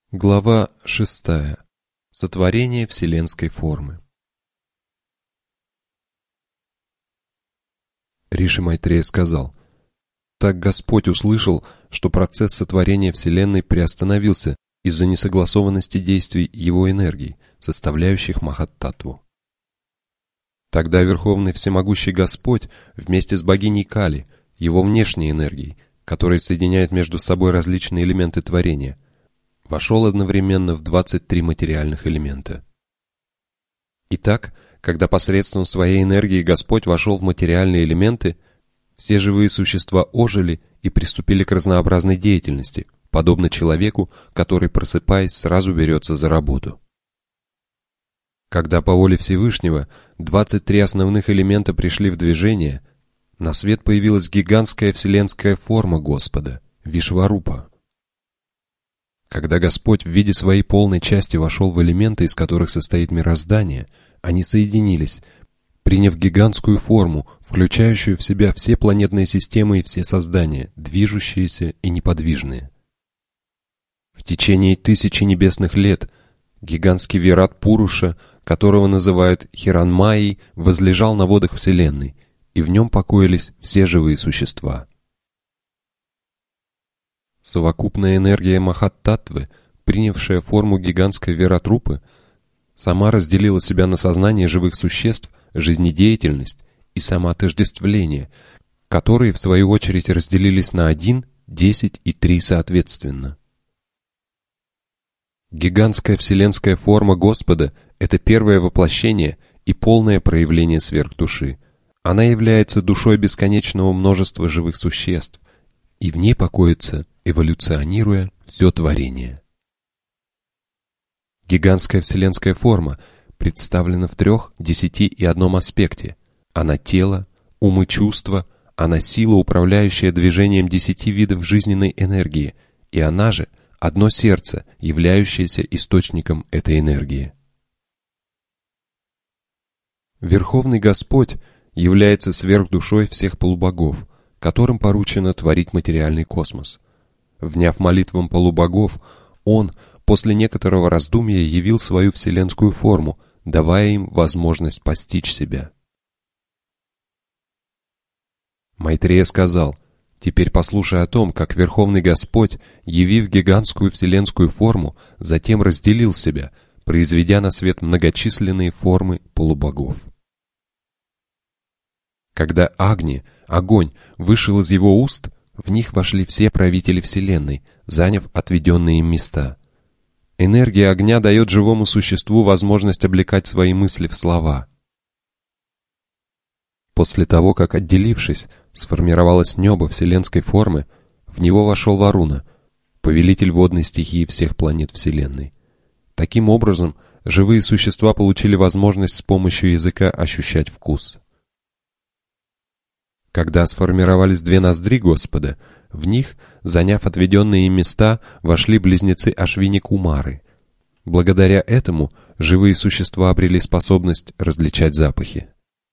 Глава 6. Сотворение вселенской формы. Риши Майтрея сказал: «Так Господь услышал, что процесс сотворения Вселенной приостановился из-за несогласованности действий его энергий, составляющих Махат-Татву. Тогда Верховный Всемогущий Господь вместе с богиней Кали, его внешней энергией, которая соединяет между собой различные элементы творения, вошел одновременно в 23 материальных элемента. Итак, когда посредством своей энергии Господь вошел в материальные элементы, все живые существа ожили и приступили к разнообразной деятельности, подобно человеку, который, просыпаясь, сразу берется за работу. Когда по воле Всевышнего 23 основных элемента пришли в движение, на свет появилась гигантская вселенская форма Господа, Вишварупа. Когда Господь в виде своей полной части вошел в элементы, из которых состоит мироздание, они соединились, приняв гигантскую форму, включающую в себя все планетные системы и все создания, движущиеся и неподвижные. В течение 1000 небесных лет гигантский Вират Пуруша, которого называют Хиранмайей, возлежал на водах Вселенной, и в нем покоились все живые существа. Совокупная энергия Махат-Татвы, принявшая форму гигантской Виратрупы, сама разделила себя на сознание живых существ, жизнедеятельность и самоотождествление, которые, в свою очередь, разделились на 1, 10 и 3 соответственно. Гигантская вселенская форма Господа – это первое воплощение и полное проявление сверхдуши. Она является душой бесконечного множества живых существ, и в ней покоится, эволюционируя, все творение. Гигантская вселенская форма представлена в 3, 10 и 1 аспекте. Она тело, ум и чувство, она сила, управляющая движением 10 видов жизненной энергии, и она же одно сердце, являющееся источником этой энергии. Верховный Господь является сверхдушой всех полубогов, которым поручено творить материальный космос. Вняв молитвам полубогов, он после некоторого раздумья явил свою вселенскую форму, давая им возможность постичь себя. Майтрея сказал: «Теперь послушай о том, как Верховный Господь, явив гигантскую вселенскую форму, затем разделил себя, произведя на свет многочисленные формы полубогов. Когда Агни, огонь, вышел из его уст, в них вошли все правители Вселенной, заняв отведенные им места. Энергия огня дает живому существу возможность облекать свои мысли в слова. После того, как, отделившись, сформировалось небо вселенской формы, в него вошел Варуна, повелитель водной стихии всех планет Вселенной. Таким образом, живые существа получили возможность с помощью языка ощущать вкус. Когда сформировались 2 ноздри Господа, в них, заняв отведенные им места, вошли близнецы Ашвини-Кумары. Благодаря этому живые существа обрели способность различать запахи.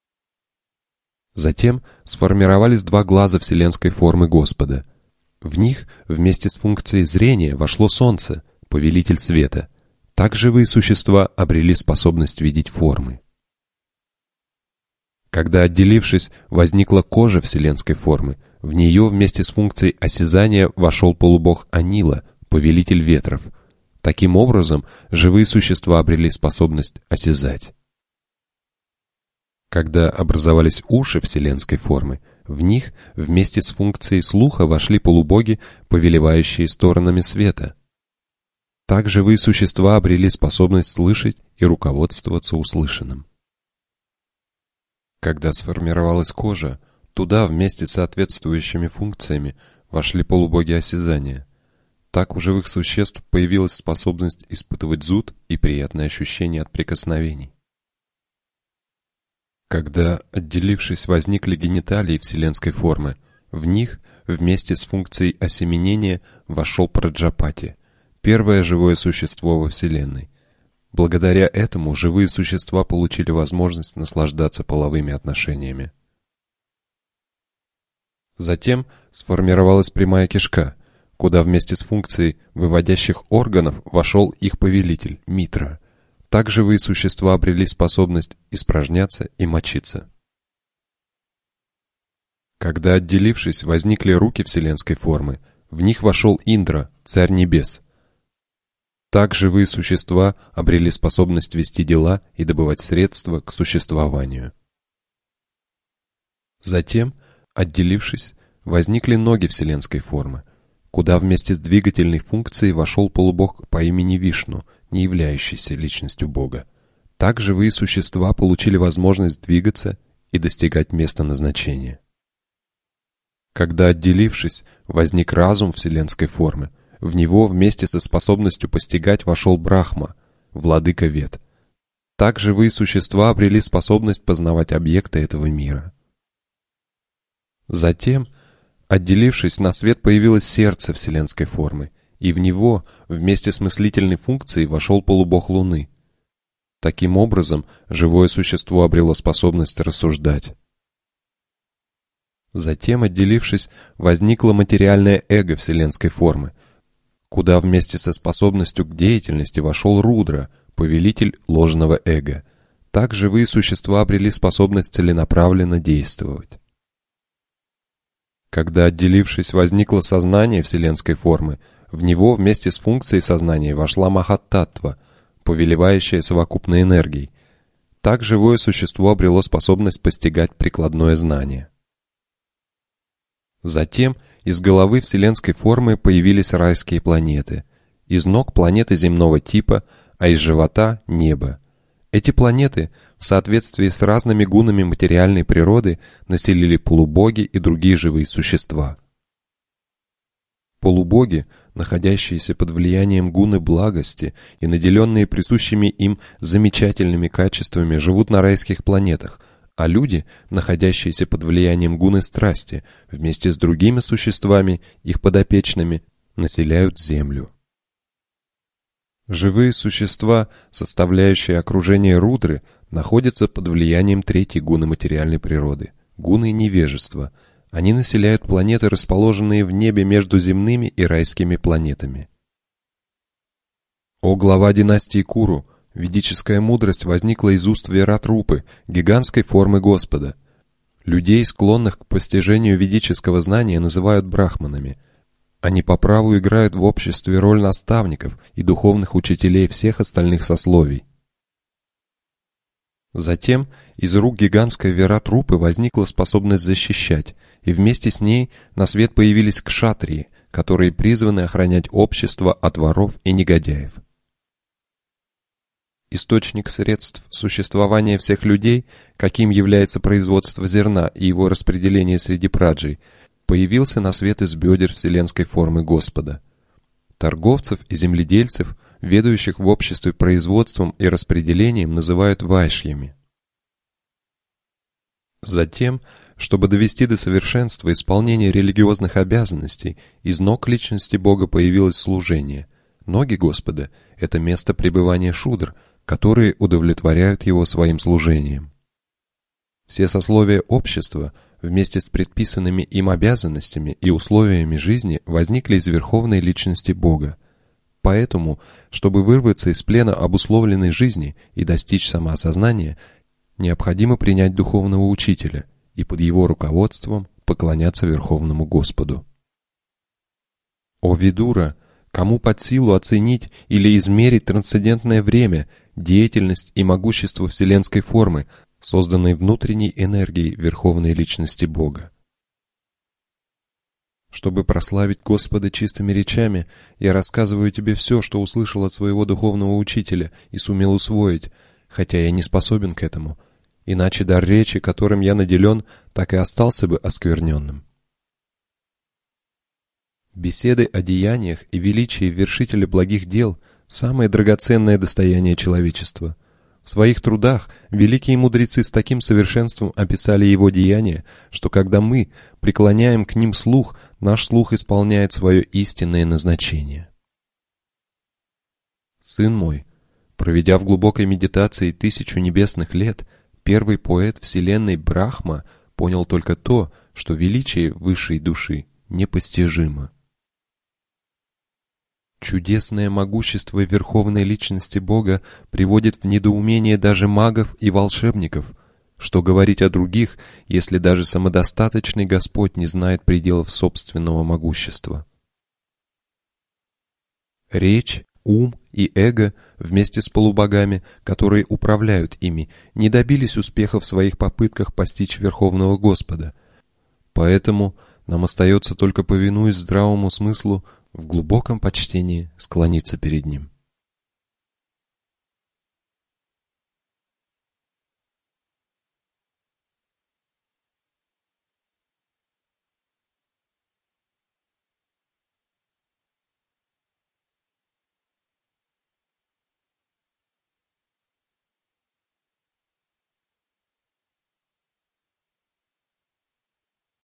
Затем сформировались 2 глаза вселенской формы Господа. В них вместе с функцией зрения вошло Солнце, повелитель света. Так живые существа обрели способность видеть формы. Когда, отделившись, возникла кожа вселенской формы, в нее вместе с функцией осязания вошел полубог Анила, повелитель ветров. Таким образом, живые существа обрели способность осязать. Когда образовались уши вселенской формы, в них вместе с функцией слуха вошли полубоги, повелевающие сторонами света. Так живые существа обрели способность слышать и руководствоваться услышанным. Когда сформировалась кожа, туда вместе с соответствующими функциями вошли полубоги осязания. Так у живых существ появилась способность испытывать зуд и приятные ощущения от прикосновений. Когда, отделившись, возникли гениталии вселенской формы, в них вместе с функцией осеменения вошел Праджапати, первое живое существо во Вселенной. Благодаря этому живые существа получили возможность наслаждаться половыми отношениями. Затем сформировалась прямая кишка, куда вместе с функцией выводящих органов вошел их повелитель, Митра. Так живые существа обрели способность испражняться и мочиться. Когда, отделившись, возникли руки вселенской формы, в них вошел Индра, царь небес. Так живые существа обрели способность вести дела и добывать средства к существованию. Затем, отделившись, возникли ноги вселенской формы, куда вместе с двигательной функцией вошел полубог по имени Вишну, не являющийся личностью Бога. Так живые существа получили возможность двигаться и достигать места назначения. Когда, отделившись, возник разум вселенской формы, в него вместе со способностью постигать вошел Брахма, владыка Вед. Так живые существа обрели способность познавать объекты этого мира. Затем, отделившись, на свет появилось сердце вселенской формы, и в него вместе с мыслительной функцией вошел полубог Луны. Таким образом, живое существо обрело способность рассуждать. Затем, отделившись, возникло материальное эго вселенской формы, куда вместе со способностью к деятельности вошел Рудра, повелитель ложного эго. Так живые существа обрели способность целенаправленно действовать. Когда, отделившись, возникло сознание вселенской формы, в него вместе с функцией сознания вошла Махаттатва, повелевающая совокупной энергией. Так живое существо обрело способность постигать прикладное знание. Затем из головы вселенской формы появились райские планеты, из ног планеты земного типа, а из живота — небо. Эти планеты, в соответствии с разными гунами материальной природы, населили полубоги и другие живые существа. Полубоги, находящиеся под влиянием гуны благости и наделенные присущими им замечательными качествами, живут на райских планетах, а люди, находящиеся под влиянием гуны страсти, вместе с другими существами, их подопечными, населяют землю. Живые существа, составляющие окружение Рудры, находятся под влиянием третьей гуны материальной природы – гуны невежества. Они населяют планеты, расположенные в небе между земными и райскими планетами. О глава династии Куру! Ведическая мудрость возникла из уст Виратрупы, гигантской формы Господа. Людей, склонных к постижению ведического знания, называют брахманами. Они по праву играют в обществе роль наставников и духовных учителей всех остальных сословий. Затем из рук гигантской Виратрупы возникла способность защищать, и вместе с ней на свет появились кшатрии, которые призваны охранять общество от воров и негодяев. Источник средств существования всех людей, каким является производство зерна и его распределение среди праджей, появился на свет из бедер вселенской формы Господа. Торговцев и земледельцев, ведающих в обществе производством и распределением, называют вайшьями. Затем, чтобы довести до совершенства исполнение религиозных обязанностей, из ног личности Бога появилось служение. Ноги Господа – это место пребывания шудр, которые удовлетворяют его своим служением. Все сословия общества вместе с предписанными им обязанностями и условиями жизни возникли из верховной личности Бога. Поэтому, чтобы вырваться из плена обусловленной жизни и достичь самоосознания, необходимо принять духовного учителя и под его руководством поклоняться Верховному Господу. О Видура! Кому под силу оценить или измерить трансцендентное время, деятельность и могущество вселенской формы, созданной внутренней энергией Верховной Личности Бога? Чтобы прославить Господа чистыми речами, я рассказываю тебе все, что услышал от своего духовного учителя и сумел усвоить, хотя я не способен к этому, иначе дар речи, которым я наделен, так и остался бы оскверненным. Беседы о деяниях и величии вершителя благих дел – самое драгоценное достояние человечества. В своих трудах великие мудрецы с таким совершенством описали его деяния, что когда мы преклоняем к ним слух, наш слух исполняет свое истинное назначение. Сын мой, проведя в глубокой медитации 1000 небесных лет, первый поэт вселенной Брахма понял только то, что величие высшей души непостижимо. Чудесное могущество Верховной Личности Бога приводит в недоумение даже магов и волшебников. Что говорить о других, если даже самодостаточный Господь не знает пределов собственного могущества? Речь, ум и эго вместе с полубогами, которые управляют ими, не добились успеха в своих попытках постичь Верховного Господа. Поэтому нам остается только, повинуясь здравому смыслу, в глубоком почтении склониться перед Ним.